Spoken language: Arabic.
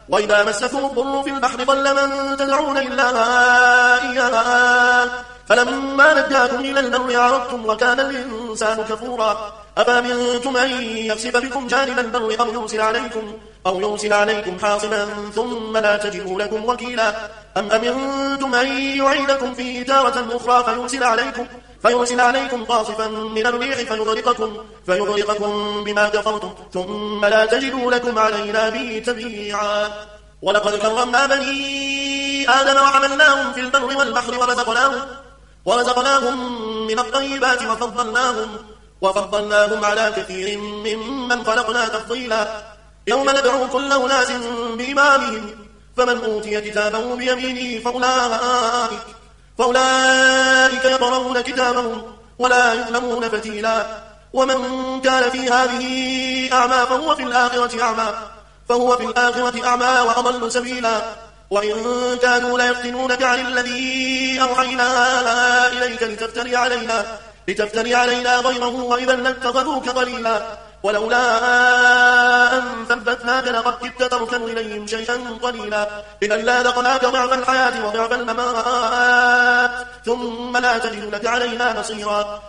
وإذا مسكم الضر في البحر ضل من تدعون إلا إياه فلما نجاكم إلى البر عرضتم وكان الإنسان كفورا أفأمنتم أن يخسف بكم جانب البر أو يرسل عليكم حاصبا ثم لا تجدوا لكم وكيلا أم أمنتم أن يعيدكم فيه تارة أخرى فيرسل عليكم قاصفا من الريح فيغرقكم بما كفرتم ثم لا تجدوا لكم علينا به تبيعا ولقد كرمنا بني آدم وحملناهم في البر والبحر ورزقناهم من الطيبات وفضلناهم على كثير ممن خلقنا تفضيلا يوم ندعو كل أناس بإمامهم فمن أوتي كتابه بيمينه فأولئك يقرؤون كتابهم ولا يظلمون فتيلا ومن كان في هذه أعمى فهو في الآخرة أعمى وأضل سبيلا وإن كانوا ليفتنونك عن الذي أوحينا إليك لتفتري علينا غيره وإذا لاتخذوك قليلا ولولا أن ثبتناك لقد كدت تركن إليهم شيئا قليلا إذا لأذقناك ضعف الحياة وضعف الممات ثم لا تجد لك علينا نصيرا